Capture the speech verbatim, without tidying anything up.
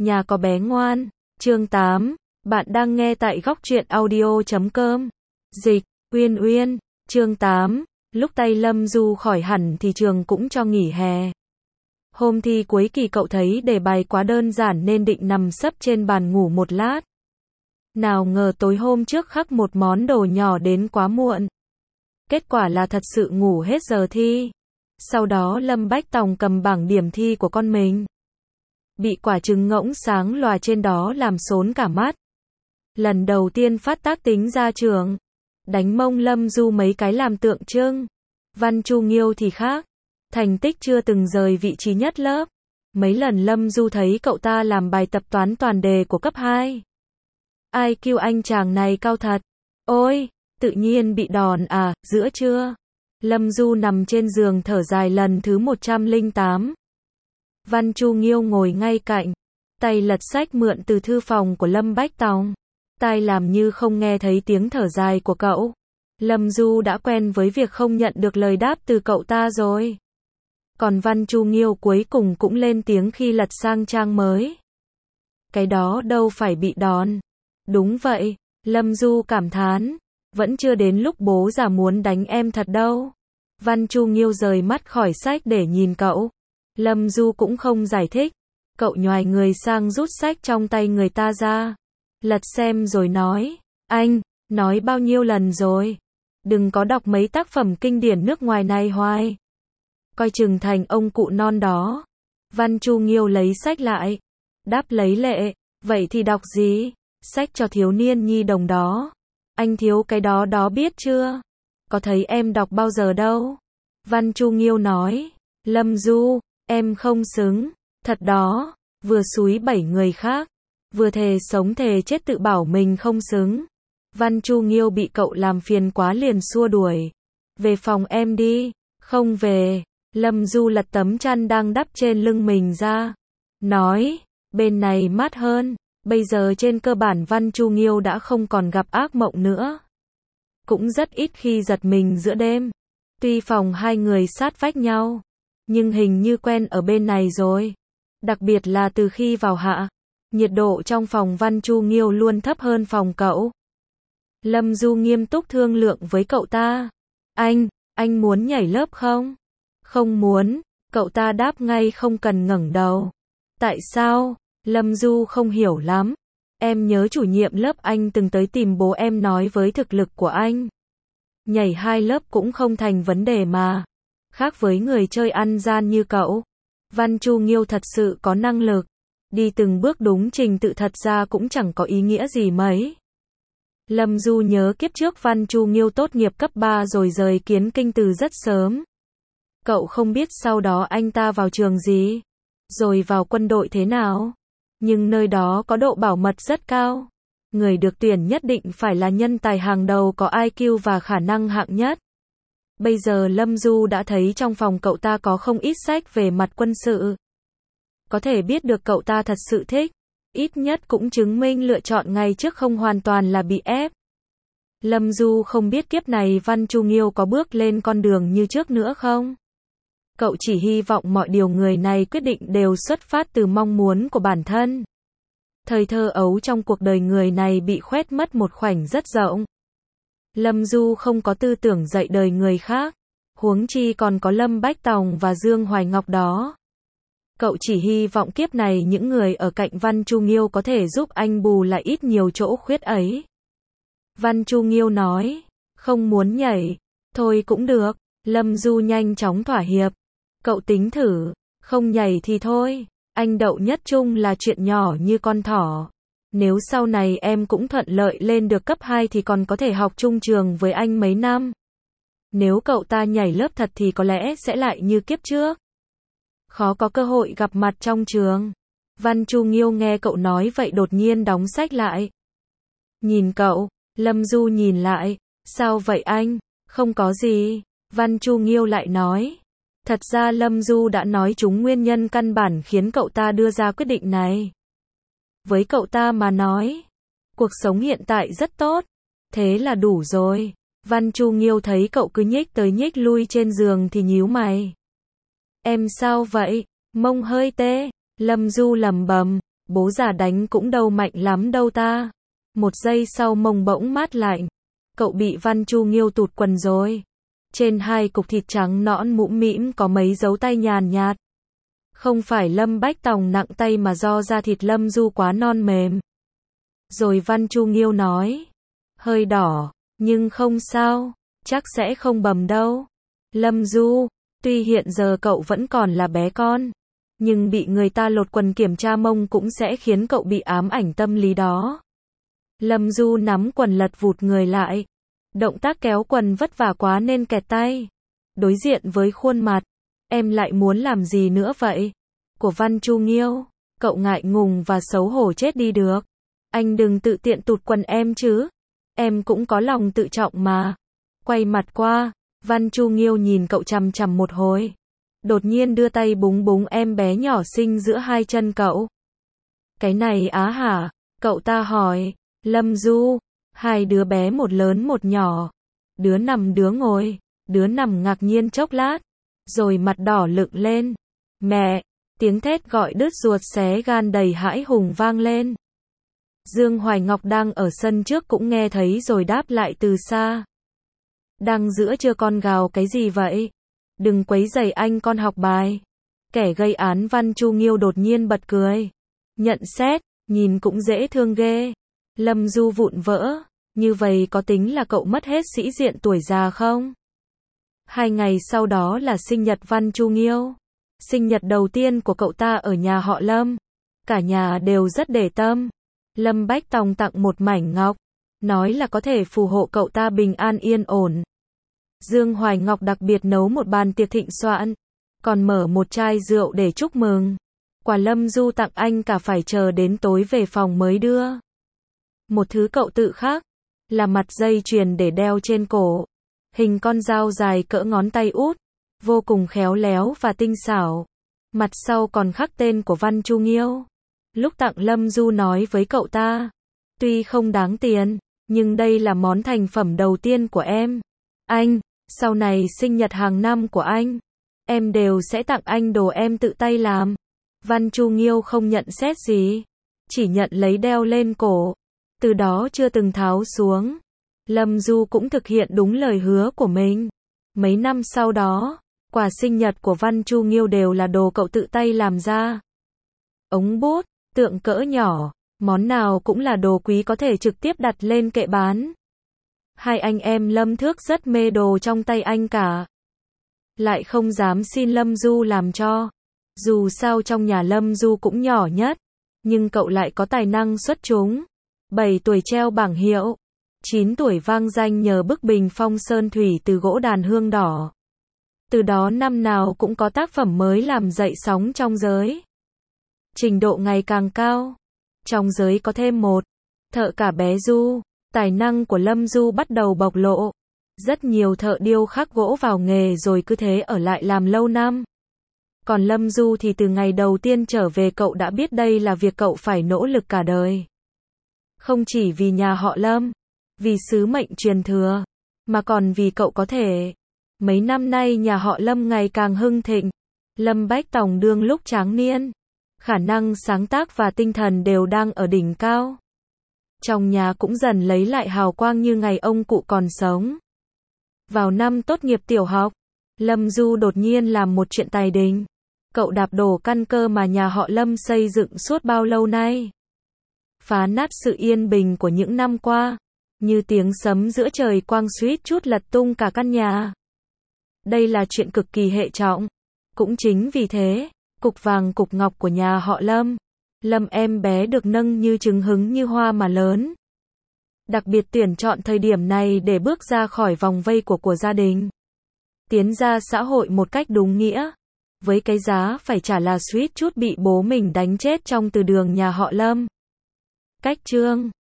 Nhà có bé ngoan. Chương tám. Bạn đang nghe tại góc truyện audio chấm com. Dịch, Uyên Uyên. Chương tám. Lúc tay Lâm Du khỏi hẳn thì trường cũng cho nghỉ hè. Hôm thi cuối kỳ cậu thấy đề bài quá đơn giản nên định nằm sấp trên bàn ngủ một lát. Nào ngờ tối hôm trước khắc một món đồ nhỏ đến quá muộn. Kết quả là thật sự ngủ hết giờ thi. Sau đó Lâm Bách Tòng cầm bảng điểm thi của con mình. Bị quả trứng ngỗng sáng lòa trên đó làm xốn cả mắt. Lần đầu tiên phát tác tính ra trường. Đánh mông Lâm Du mấy cái làm tượng trưng. Văn Chu Nghiêu thì khác. Thành tích chưa từng rời vị trí nhất lớp. Mấy lần Lâm Du thấy cậu ta làm bài tập toán toàn đề của cấp hai. Ai kêu anh chàng này cao thật. Ôi, tự nhiên bị đòn à, giữa trưa. Lâm Du nằm trên giường thở dài lần thứ một trăm lẻ tám. Văn Chu Nghiêu ngồi ngay cạnh. Tay lật sách mượn từ thư phòng của Lâm Bách Tòng. Tai làm như không nghe thấy tiếng thở dài của cậu. Lâm Du đã quen với việc không nhận được lời đáp từ cậu ta rồi. Còn Văn Chu Nghiêu cuối cùng cũng lên tiếng khi lật sang trang mới. Cái đó đâu phải bị đòn. Đúng vậy, Lâm Du cảm thán. Vẫn chưa đến lúc bố già muốn đánh em thật đâu. Văn Chu Nghiêu rời mắt khỏi sách để nhìn cậu. Lâm Du cũng không giải thích. Cậu nhoài người sang rút sách trong tay người ta ra. Lật xem rồi nói. Anh, nói bao nhiêu lần rồi. Đừng có đọc mấy tác phẩm kinh điển nước ngoài này hoài. Coi chừng thành ông cụ non đó. Văn Chu Nghiêu lấy sách lại. Đáp lấy lệ. Vậy thì đọc gì? Sách cho thiếu niên nhi đồng đó. Anh thiếu cái đó đó biết chưa? Có thấy em đọc bao giờ đâu? Văn Chu Nghiêu nói. Lâm Du, em không xứng. Thật đó. Vừa xúi bảy người khác. Vừa thề sống thề chết tự bảo mình không xứng. Văn Chu Nghiêu bị cậu làm phiền quá liền xua đuổi. Về phòng em đi. Không về. Lâm Du lật tấm chăn đang đắp trên lưng mình ra. Nói. Bên này mát hơn. Bây giờ trên cơ bản Văn Chu Nghiêu đã không còn gặp ác mộng nữa. Cũng rất ít khi giật mình giữa đêm. Tuy phòng hai người sát vách nhau. Nhưng hình như quen ở bên này rồi. Đặc biệt là từ khi vào hạ. Nhiệt độ trong phòng Văn Chu Nghiêu luôn thấp hơn phòng cậu. Lâm Du nghiêm túc thương lượng với cậu ta. Anh, anh muốn nhảy lớp không? Không muốn, cậu ta đáp ngay không cần ngẩng đầu. Tại sao? Lâm Du không hiểu lắm. Em nhớ chủ nhiệm lớp anh từng tới tìm bố em nói với thực lực của anh. Nhảy hai lớp cũng không thành vấn đề mà. Khác với người chơi ăn gian như cậu. Văn Chu Nghiêu thật sự có năng lực. Đi từng bước đúng trình tự thật ra cũng chẳng có ý nghĩa gì mấy. Lâm Du nhớ kiếp trước Văn Chu Nghiêu tốt nghiệp cấp ba rồi rời Kiến Kinh từ rất sớm. Cậu không biết sau đó anh ta vào trường gì, rồi vào quân đội thế nào. Nhưng nơi đó có độ bảo mật rất cao. Người được tuyển nhất định phải là nhân tài hàng đầu có i kiu và khả năng hạng nhất. Bây giờ Lâm Du đã thấy trong phòng cậu ta có không ít sách về mặt quân sự. Có thể biết được cậu ta thật sự thích. Ít nhất cũng chứng minh lựa chọn ngày trước không hoàn toàn là bị ép. Lâm Du không biết kiếp này Văn Chu Nghiêu có bước lên con đường như trước nữa không? Cậu chỉ hy vọng mọi điều người này quyết định đều xuất phát từ mong muốn của bản thân. Thời thơ ấu trong cuộc đời người này bị khoét mất một khoảnh rất rộng. Lâm Du không có tư tưởng dạy đời người khác. Huống chi còn có Lâm Bách Tòng và Dương Hoài Ngọc đó. Cậu chỉ hy vọng kiếp này những người ở cạnh Văn Chu Nghiêu có thể giúp anh bù lại ít nhiều chỗ khuyết ấy. Văn Chu Nghiêu nói. Không muốn nhảy. Thôi cũng được. Lâm Du nhanh chóng thỏa hiệp. Cậu tính thử. Không nhảy thì thôi. Anh đậu nhất trung là chuyện nhỏ như con thỏ. Nếu sau này em cũng thuận lợi lên được cấp hai thì còn có thể học chung trường với anh mấy năm. Nếu cậu ta nhảy lớp thật thì có lẽ sẽ lại như kiếp trước. Khó có cơ hội gặp mặt trong trường. Văn Chu Nghiêu nghe cậu nói vậy đột nhiên đóng sách lại. Nhìn cậu. Lâm Du nhìn lại. Sao vậy anh? Không có gì. Văn Chu Nghiêu lại nói. Thật ra Lâm Du đã nói chúng nguyên nhân căn bản khiến cậu ta đưa ra quyết định này. Với cậu ta mà nói, cuộc sống hiện tại rất tốt. Thế là đủ rồi. Văn Chu Nghiêu thấy cậu cứ nhích tới nhích lui trên giường thì nhíu mày. Em sao vậy? Mông hơi tê. Lâm Du lẩm bẩm. Bố già đánh cũng đâu mạnh lắm đâu ta. Một giây sau mông bỗng mát lạnh. Cậu bị Văn Chu Nghiêu tụt quần rồi. Trên hai cục thịt trắng nõn mũm mĩm có mấy dấu tay nhàn nhạt. Không phải Lâm Bách Tòng nặng tay mà do da thịt Lâm Du quá non mềm. Rồi Văn Chu Nghiêu nói. Hơi đỏ, nhưng không sao, chắc sẽ không bầm đâu. Lâm Du, tuy hiện giờ cậu vẫn còn là bé con, nhưng bị người ta lột quần kiểm tra mông cũng sẽ khiến cậu bị ám ảnh tâm lý đó. Lâm Du nắm quần lật vụt người lại. Động tác kéo quần vất vả quá nên kẹt tay. Đối diện với khuôn mặt. Em lại muốn làm gì nữa vậy? Của Văn Chu Nghiêu. Cậu ngại ngùng và xấu hổ chết đi được. Anh đừng tự tiện tụt quần em chứ. Em cũng có lòng tự trọng mà. Quay mặt qua. Văn Chu Nghiêu nhìn cậu chằm chằm một hồi. Đột nhiên đưa tay búng búng em bé nhỏ xinh giữa hai chân cậu. Cái này á hả? Cậu ta hỏi. Lâm Du. Hai đứa bé một lớn một nhỏ. Đứa nằm đứa ngồi. Đứa nằm ngạc nhiên chốc lát. Rồi mặt đỏ lựng lên. Mẹ! Tiếng thét gọi đứt ruột xé gan đầy hãi hùng vang lên. Dương Hoài Ngọc đang ở sân trước cũng nghe thấy rồi đáp lại từ xa. Đang giữa trưa con gào cái gì vậy? Đừng quấy rầy anh con học bài. Kẻ gây án Văn Chu Nghiêu đột nhiên bật cười. Nhận xét, nhìn cũng dễ thương ghê. Lâm Du vụn vỡ. Như vậy có tính là cậu mất hết sĩ diện tuổi già không? Hai ngày sau đó là sinh nhật Văn Chu Nghiêu. Sinh nhật đầu tiên của cậu ta ở nhà họ Lâm. Cả nhà đều rất để tâm. Lâm Bách Tòng tặng một mảnh ngọc. Nói là có thể phù hộ cậu ta bình an yên ổn. Dương Hoài Ngọc đặc biệt nấu một bàn tiệc thịnh soạn. Còn mở một chai rượu để chúc mừng. Quà Lâm Du tặng anh cả phải chờ đến tối về phòng mới đưa. Một thứ cậu tự khác. Là mặt dây chuyền để đeo trên cổ. Hình con dao dài cỡ ngón tay út. Vô cùng khéo léo và tinh xảo. Mặt sau còn khắc tên của Văn Chu Nghiêu. Lúc tặng Lâm Du nói với cậu ta. Tuy không đáng tiền, nhưng đây là món thành phẩm đầu tiên của em. Anh, sau này sinh nhật hàng năm của anh, em đều sẽ tặng anh đồ em tự tay làm. Văn Chu Nghiêu không nhận xét gì. Chỉ nhận lấy đeo lên cổ. Từ đó chưa từng tháo xuống. Lâm Du cũng thực hiện đúng lời hứa của mình. Mấy năm sau đó, quà sinh nhật của Văn Chu Nghiêu đều là đồ cậu tự tay làm ra. Ống bút, tượng cỡ nhỏ, món nào cũng là đồ quý có thể trực tiếp đặt lên kệ bán. Hai anh em Lâm Thước rất mê đồ trong tay anh cả. Lại không dám xin Lâm Du làm cho. Dù sao trong nhà Lâm Du cũng nhỏ nhất, nhưng cậu lại có tài năng xuất chúng. bảy tuổi treo bảng hiệu. chín tuổi vang danh nhờ bức bình phong sơn thủy từ gỗ đàn hương đỏ. Từ đó năm nào cũng có tác phẩm mới làm dậy sóng trong giới. Trình độ ngày càng cao. Trong giới có thêm một thợ cả bé Du. Tài năng của Lâm Du bắt đầu bộc lộ. Rất nhiều thợ điêu khắc gỗ vào nghề rồi cứ thế ở lại làm lâu năm. Còn Lâm Du thì từ ngày đầu tiên trở về cậu đã biết đây là việc cậu phải nỗ lực cả đời. Không chỉ vì nhà họ Lâm, vì sứ mệnh truyền thừa, mà còn vì cậu có thể. Mấy năm nay nhà họ Lâm ngày càng hưng thịnh. Lâm Bách Tòng đương lúc tráng niên. Khả năng sáng tác và tinh thần đều đang ở đỉnh cao. Trong nhà cũng dần lấy lại hào quang như ngày ông cụ còn sống. Vào năm tốt nghiệp tiểu học, Lâm Du đột nhiên làm một chuyện tài đình. Cậu đạp đổ căn cơ mà nhà họ Lâm xây dựng suốt bao lâu nay. Phá nát sự yên bình của những năm qua. Như tiếng sấm giữa trời quang suýt chút lật tung cả căn nhà. Đây là chuyện cực kỳ hệ trọng. Cũng chính vì thế, cục vàng cục ngọc của nhà họ Lâm. Lâm em bé được nâng như trứng hứng như hoa mà lớn. Đặc biệt tuyển chọn thời điểm này để bước ra khỏi vòng vây của của gia đình. Tiến ra xã hội một cách đúng nghĩa. Với cái giá phải trả là suýt chút bị bố mình đánh chết trong từ đường nhà họ Lâm. Cách chương